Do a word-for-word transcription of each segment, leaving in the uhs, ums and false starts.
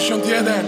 dziewięćdziesiąt jeden.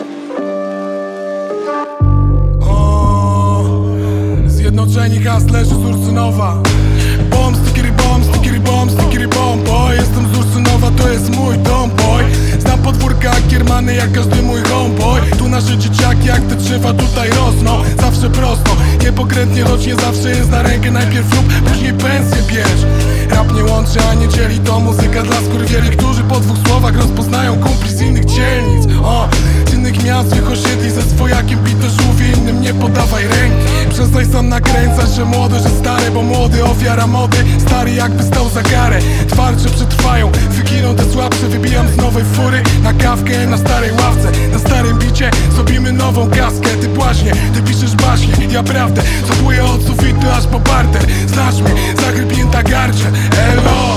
O, Zjednoczeni Hustlerzy z Ursynowa. Bom, stikiri bom, stikiri bom, stikiri bom, boy. Jestem z Ursynowa, to jest mój dom, boy. Znam podwórka Kiermany jak każdy mój homeboy. Tu nasze dzieciaki jak te drzewa tutaj rosną. Zawsze prosto, niepokrętnie, lecz nie zawsze jest na rękę. Najpierw lub później pensję bierz. Rap nie łączy, a nie dzieli, to muzyka dla skurwieli, którzy po dwóch słowach rozpoznają kumpli z innych dzielnic. O, z innych miast, złych osiedli, ze swojakiem bite żółwie, innym nie podawaj ręki. Przestań sam nakręcać, że młody, że stary, bo młody ofiara mody, stary jakby stał za karę. Twardsze przetrwają, wyginą te słabsze, wybijam z nowej fury na kawkę na starej ławce. Na starym bicie zrobimy nową kaskę. Ty błaźnie, ty piszesz baśnie, ja prawdę zobuję od sufitu aż po parter. Znasz mnie, zagrybięta garcia, elo.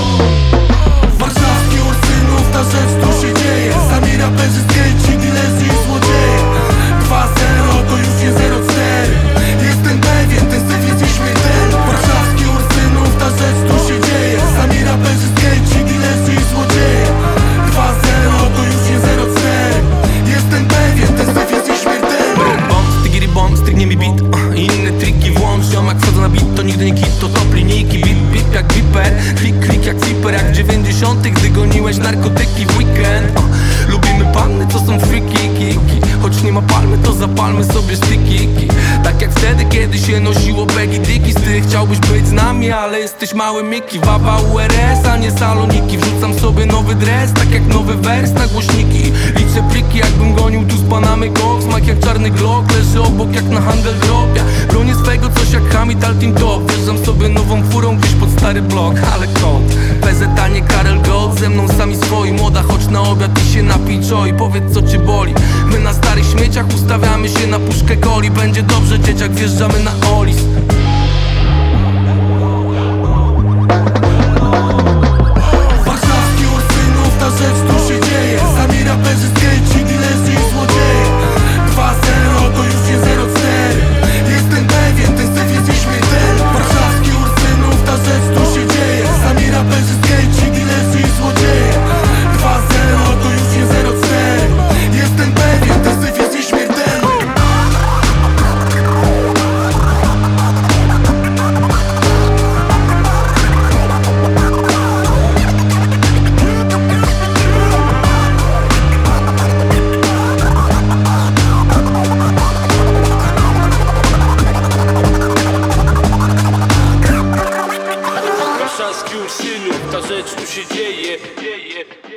Warszawski Ursynów, ta rzecz tu się dzieje. Sami raperzy, skejci, dilerzy i złodzieje. Dwa zero to już nie zero cztery. Jestem pewien, ten syf jest nieśmiertelny. Warszawski Ursynów, ta rzecz tu się dzieje. Sami raperzy, skejci, dilerzy i złodzieje. Dwa zero to już nie zero cztery. Jestem pewien, ten syf jest nieśmiertelny. Bom, stygiri bom, stygnie mi beat. uh, Inne triki włącz, ziomak wchodzą na beat, to nigdy nie kit, to top linijki. Bip, bip jak biper, klik, klik jak zipper. Jak w dziewięćdziesiątych, gdy goniłeś narkotyki w weekend. uh, Lubimy panny, co są freaky, kiki. Choć nie ma palmy, to zapalmy sobie stykiki. Tak jak wtedy, kiedy się nosiło baggy dickies. Ty chciałbyś być z nami, ale jesteś mały Miki. Wawa U R S, a nie saloniki. Wrzucam sobie nowy dres, tak jak nowy wers na głośniki. Liczę pliki, jakbym gonił tu z panamy Gox. Smak jak czarny Glock, leży obok jak na handel drop. Ja bronię swego coś jak Hamid Altin Top. Wjeżdżam sobie nową furą gdzieś pod stary blok, ale kod P Z a nie Karel Gold, ze mną sami swoi. Młoda, chodź na obiad i się napij i powiedz co cię boli. My na starych śmieciach ustawiamy się na puszkę coli. Będzie dobrze dzieciak, wjeżdżamy na Olis. Warszawski Ursynów, ta rzecz tu się dzieje. Sami raperzy, skejci, dilerzy i złodzieje. Dwa zero to już nie zero cztery. Jestem pewien, ten syf jest nieśmiertelny. Warszawski Ursynów, ta rzecz tu się dzieje. Sami raperzy, skejci, dilerzy i złodzieje. Dwa zero to już nie zero cztery. Jestem pewien, ten syf jest nieśmiertelny. Warszawski Ursynów, ta rzecz tu się dzieje, dzieje.